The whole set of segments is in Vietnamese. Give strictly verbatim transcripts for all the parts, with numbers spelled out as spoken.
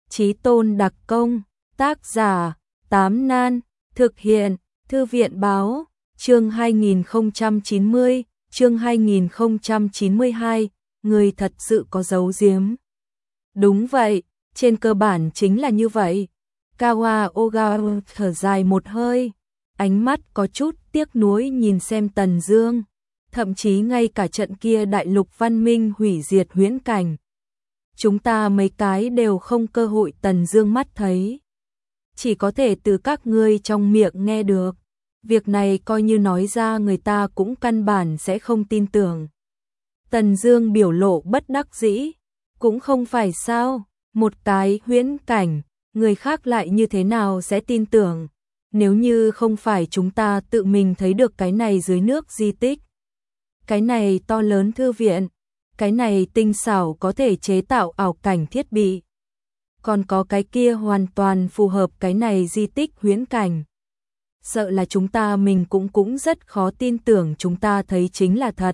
Chí Tôn đặc công, tác giả, Tám Nan, thực hiện, Thư viện báo, chương hai nghìn không trăm chín mươi, chương hai nghìn không trăm chín mươi hai, người thật sự có giấu giếm. Đúng vậy, trên cơ bản chính là như vậy. Kawa Ogawa thở dài một hơi, ánh mắt có chút tiếc nuối nhìn xem Tần Dương, thậm chí ngay cả trận kia đại lục văn minh hủy diệt huyễn cảnh, chúng ta mấy cái đều không cơ hội Tần Dương mắt thấy, chỉ có thể từ các ngươi trong miệng nghe được. Việc này coi như nói ra người ta cũng căn bản sẽ không tin tưởng. Tần Dương biểu lộ bất đắc dĩ, cũng không phải sao, một cái huyễn cảnh, người khác lại như thế nào sẽ tin tưởng, nếu như không phải chúng ta tự mình thấy được cái này dưới nước di tích, cái này to lớn thư viện, cái này tinh xảo có thể chế tạo ảo cảnh thiết bị, còn có cái kia hoàn toàn phù hợp cái này di tích huyễn cảnh. Sợ là chúng ta mình cũng cũng rất khó tin tưởng chúng ta thấy chính là thật.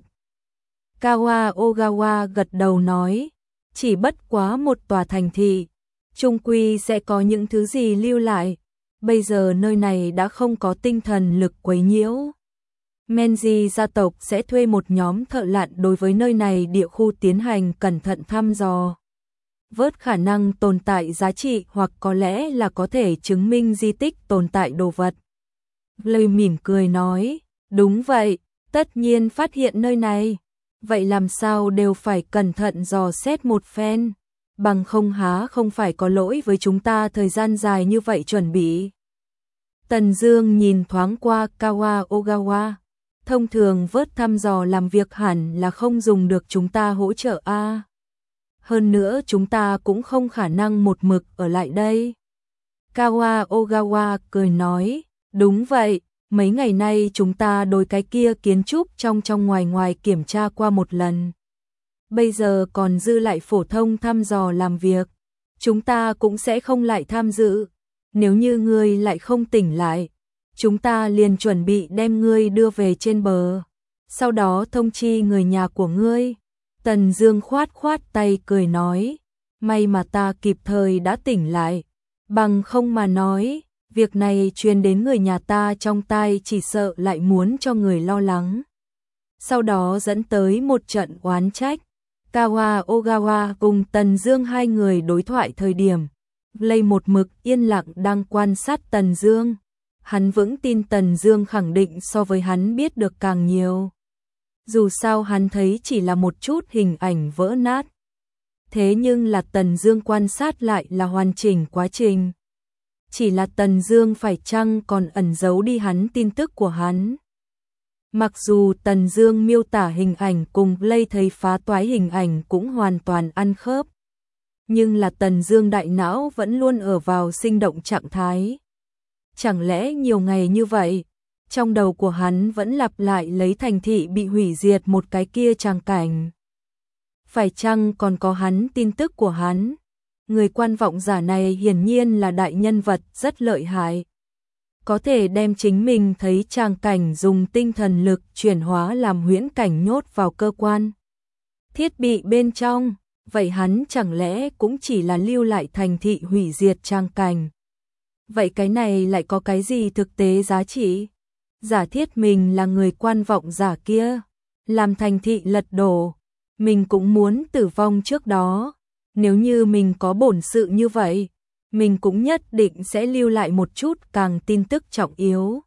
Kawa Ogawa gật đầu nói, chỉ bất quá một tòa thành thị, chung quy sẽ có những thứ gì lưu lại, bây giờ nơi này đã không có tinh thần lực quấy nhiễu. Menji gia tộc sẽ thuê một nhóm thợ lặn đối với nơi này địa khu tiến hành cẩn thận thăm dò, vớt khả năng tồn tại giá trị hoặc có lẽ là có thể chứng minh di tích tồn tại đồ vật. Lời mỉm cười nói, đúng vậy, tất nhiên phát hiện nơi này, vậy làm sao đều phải cẩn thận dò xét một phen, bằng không há không phải có lỗi với chúng ta thời gian dài như vậy chuẩn bị. Tần Dương nhìn thoáng qua Kawa Ogawa, thông thường vớt thăm dò làm việc hẳn là không dùng được chúng ta hỗ trợ a. À. Hơn nữa chúng ta cũng không khả năng một mực ở lại đây. Kawa Ogawa cười nói, đúng vậy, mấy ngày nay chúng ta đối cái kia kiến trúc trong trong ngoài ngoài kiểm tra qua một lần. Bây giờ còn dư lại phổ thông thăm dò làm việc, chúng ta cũng sẽ không lại tham dự. Nếu như ngươi lại không tỉnh lại, chúng ta liền chuẩn bị đem ngươi đưa về trên bờ, sau đó thông chi người nhà của ngươi. Tần Dương khoát khoát tay cười nói, may mà ta kịp thời đã tỉnh lại, bằng không mà nói, việc này truyền đến người nhà ta trong tai chỉ sợ lại muốn cho người lo lắng. Sau đó dẫn tới một trận oán trách. Kawa Ogawa cùng Tần Dương hai người đối thoại thời điểm, Lây một mực yên lặng đang quan sát Tần Dương. Hắn vững tin Tần Dương khẳng định so với hắn biết được càng nhiều. Dù sao hắn thấy chỉ là một chút hình ảnh vỡ nát. Thế nhưng là Tần Dương quan sát lại là hoàn chỉnh quá trình. Chỉ là Tần Dương phải chăng còn ẩn giấu đi hắn tin tức của hắn. Mặc dù Tần Dương miêu tả hình ảnh cùng Lây thấy phá toái hình ảnh cũng hoàn toàn ăn khớp, nhưng là Tần Dương đại não vẫn luôn ở vào sinh động trạng thái. Chẳng lẽ nhiều ngày như vậy, trong đầu của hắn vẫn lặp lại lấy thành thị bị hủy diệt một cái kia tràng cảnh. Phải chăng còn có hắn tin tức của hắn? Người quan vọng giả này hiển nhiên là đại nhân vật rất lợi hại. Có thể đem chính mình thấy tràng cảnh dùng tinh thần lực chuyển hóa làm huyễn cảnh nhốt vào cơ quan thiết bị bên trong. Vậy hắn chẳng lẽ cũng chỉ là lưu lại thành thị hủy diệt tràng cảnh? Vậy cái này lại có cái gì thực tế giá trị? Giả thiết mình là người quan vọng giả kia, làm thành thị lật đổ, mình cũng muốn tử vong trước đó. Nếu như mình có bổn sự như vậy, mình cũng nhất định sẽ lưu lại một chút càng tin tức trọng yếu,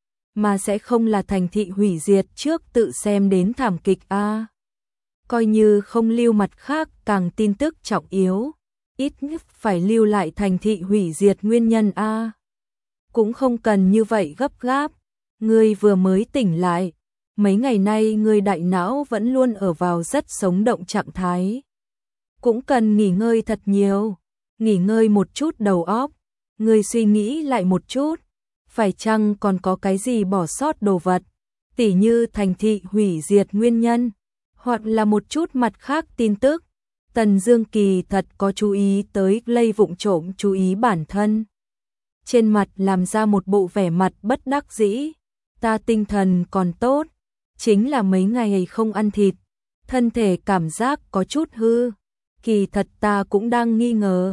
mà sẽ không là thành thị hủy diệt trước tự xem đến thảm kịch a. Coi như không lưu mặt khác càng tin tức trọng yếu, ít nhất phải lưu lại thành thị hủy diệt nguyên nhân a. Cũng không cần như vậy gấp gáp, ngươi vừa mới tỉnh lại, mấy ngày nay ngươi đại não vẫn luôn ở vào rất sống động trạng thái. Cũng cần nghỉ ngơi thật nhiều, nghỉ ngơi một chút đầu óc, ngươi suy nghĩ lại một chút, phải chăng còn có cái gì bỏ sót đồ vật, tỉ như thành thị hủy diệt nguyên nhân, hoặc là một chút mặt khác tin tức. Tần Dương kỳ thật có chú ý tới Lây vụng trộm chú ý bản thân. Trên mặt làm ra một bộ vẻ mặt bất đắc dĩ, ta tinh thần còn tốt, chính là mấy ngày không ăn thịt, thân thể cảm giác có chút hư. Kỳ thật ta cũng đang nghi ngờ,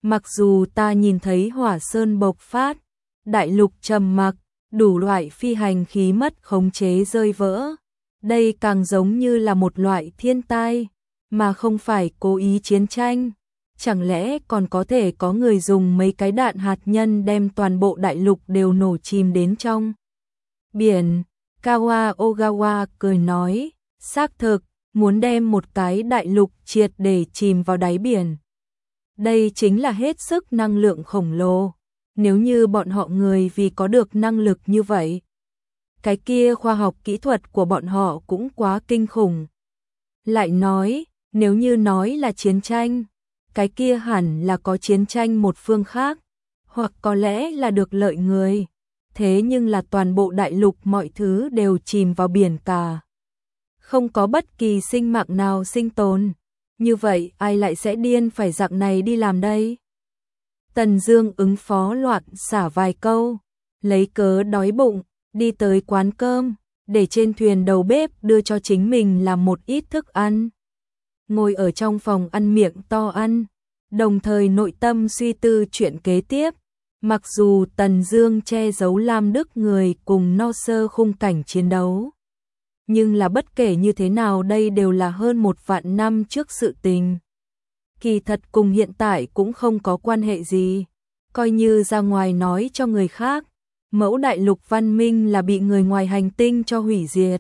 Mặc dù ta nhìn thấy hỏa sơn bộc phát, đại lục trầm mặc, đủ loại phi hành khí mất khống chế rơi vỡ. Đây càng giống như là một loại thiên tai, mà không phải cố ý chiến tranh. Chẳng lẽ còn có thể có người dùng mấy cái đạn hạt nhân đem toàn bộ đại lục đều nổ chìm đến trong biển? Kawa Ogawa cười nói, xác thực, muốn đem một cái đại lục triệt để chìm vào đáy biển. Đây chính là hết sức năng lượng khổng lồ. Nếu như bọn họ người vì có được năng lực như vậy, cái kia khoa học kỹ thuật của bọn họ cũng quá kinh khủng. Lại nói, nếu như nói là chiến tranh, cái kia hẳn là có chiến tranh một phương khác, hoặc có lẽ là được lợi người. Thế nhưng là toàn bộ đại lục mọi thứ đều chìm vào biển cả. Không có bất kỳ sinh mạng nào sinh tồn. Như vậy ai lại sẽ điên phải dạng này đi làm đây? Tần Dương ứng phó loạn xả vài câu, lấy cớ đói bụng, đi tới quán cơm, để trên thuyền đầu bếp đưa cho chính mình làm một ít thức ăn. Ngồi ở trong phòng ăn miệng to ăn, đồng thời nội tâm suy tư chuyện kế tiếp. Mặc dù Tần Dương che giấu Lam Đức người cùng No Sơ khung cảnh chiến đấu, nhưng là bất kể như thế nào đây đều là hơn một vạn năm trước sự tình. Kỳ thật cùng hiện tại cũng không có quan hệ gì. Coi như ra ngoài nói cho người khác, mẫu đại lục văn minh là bị người ngoài hành tinh cho hủy diệt.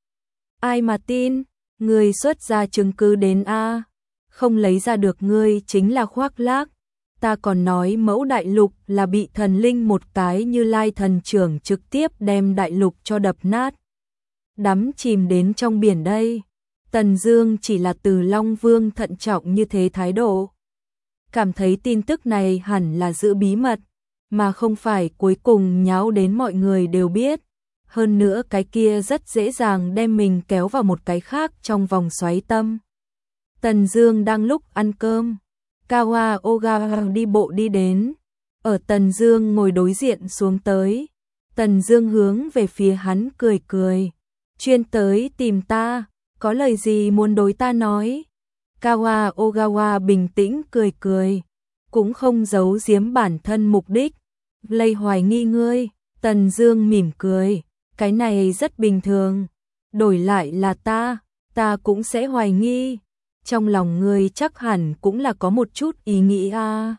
Ai mà tin, người xuất ra chứng cứ đến a, không lấy ra được ngươi chính là khoác lác. Ta còn nói mẫu đại lục là bị thần linh một cái Như Lai thần trưởng trực tiếp đem đại lục cho đập nát, đắm chìm đến trong biển đây. Tần Dương chỉ là từ Long Vương thận trọng như thế thái độ, cảm thấy tin tức này hẳn là giữ bí mật, mà không phải cuối cùng nháo đến mọi người đều biết. Hơn nữa cái kia rất dễ dàng đem mình kéo vào một cái khác trong vòng xoáy tâm. Tần Dương đang lúc ăn cơm, Kawa Ogawa đi bộ đi đến, ở Tần Dương ngồi đối diện xuống tới. Tần Dương hướng về phía hắn cười cười, chuyên tới tìm ta, có lời gì muốn đối ta nói? Kawa Ogawa bình tĩnh cười cười, cũng không giấu giếm bản thân mục đích, lây hoài nghi ngươi. Tần Dương mỉm cười, cái này rất bình thường, đổi lại là ta, ta cũng sẽ hoài nghi. Trong lòng ngươi chắc hẳn cũng là có một chút ý nghĩ a. À.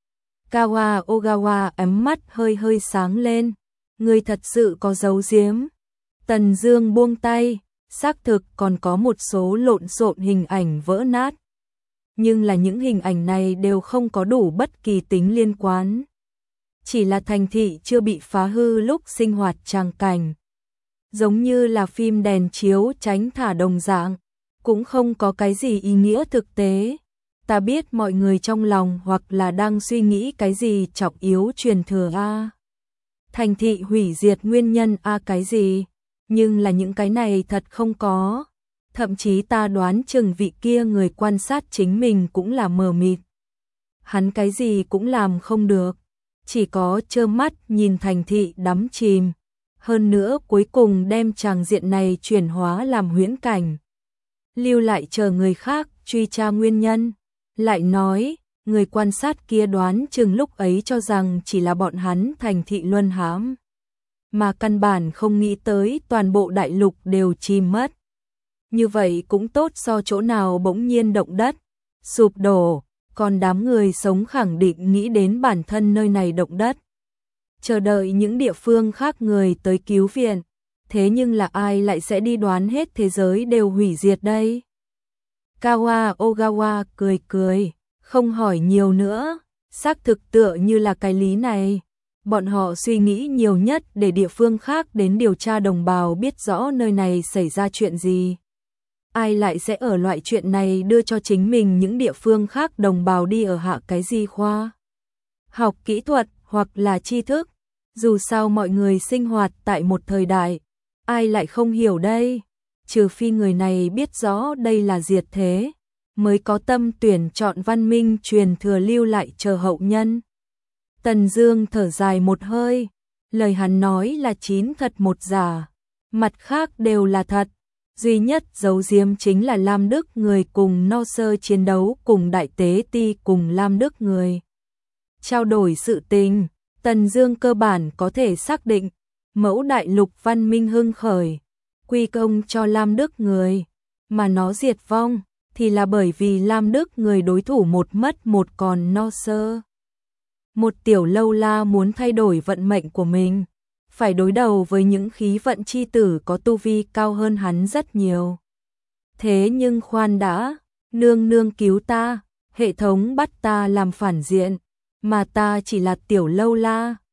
Kawa Ogawa ấm mắt hơi hơi sáng lên, ngươi thật sự có giấu giếm? Tần Dương buông tay, xác thực còn có một số lộn xộn hình ảnh vỡ nát. Nhưng là những hình ảnh này đều không có đủ bất kỳ tính liên quan. Chỉ là thành thị chưa bị phá hư lúc sinh hoạt tràng cảnh. Giống như là phim đèn chiếu tránh thả đồng dạng, cũng không có cái gì ý nghĩa thực tế. Ta biết mọi người trong lòng hoặc là đang suy nghĩ cái gì trọng yếu truyền thừa a. Thành thị hủy diệt nguyên nhân a cái gì? Nhưng là những cái này thật không có. Thậm chí ta đoán chừng vị kia người quan sát chính mình cũng là mờ mịt. Hắn cái gì cũng làm không được, chỉ có trơ mắt nhìn thành thị đắm chìm. Hơn nữa cuối cùng đem tràng diện này chuyển hóa làm huyễn cảnh, lưu lại chờ người khác truy tra nguyên nhân. Lại nói, người quan sát kia đoán chừng lúc ấy cho rằng chỉ là bọn hắn thành thị luân hãm, mà căn bản không nghĩ tới toàn bộ đại lục đều chìm mất. Như vậy cũng tốt so chỗ nào bỗng nhiên động đất, sụp đổ, còn đám người sống khẳng định nghĩ đến bản thân nơi này động đất, chờ đợi những địa phương khác người tới cứu viện. Thế nhưng là ai lại sẽ đi đoán hết thế giới đều hủy diệt đây? Kawa Ogawa cười cười, không hỏi nhiều nữa, xác thực tựa như là cái lý này. Bọn họ suy nghĩ nhiều nhất để địa phương khác đến điều tra đồng bào biết rõ nơi này xảy ra chuyện gì. Ai lại sẽ ở loại chuyện này đưa cho chính mình những địa phương khác đồng bào đi ở hạ cái gì khoa học kỹ thuật hoặc là tri thức. Dù sao mọi người sinh hoạt tại một thời đại, ai lại không hiểu đây? Trừ phi người này biết rõ đây là diệt thế, mới có tâm tuyển chọn văn minh truyền thừa lưu lại chờ hậu nhân. Tần Dương thở dài một hơi, lời hắn nói là chín thật một giả, mặt khác đều là thật. Duy nhất giấu giếm chính là Lam Đức người cùng No Sơ chiến đấu cùng Đại Tế Ti cùng Lam Đức người. Trao đổi sự tình, Tần Dương cơ bản có thể xác định, mẫu đại lục văn minh hưng khởi, quy công cho Lam Đức người, mà nó diệt vong thì là bởi vì Lam Đức người đối thủ một mất một còn no sơ. Một tiểu lâu la muốn thay đổi vận mệnh của mình, phải đối đầu với những khí vận chi tử có tu vi cao hơn hắn rất nhiều. Thế nhưng khoan đã, nương nương cứu ta, hệ thống bắt ta làm phản diện, mà ta chỉ là tiểu lâu la,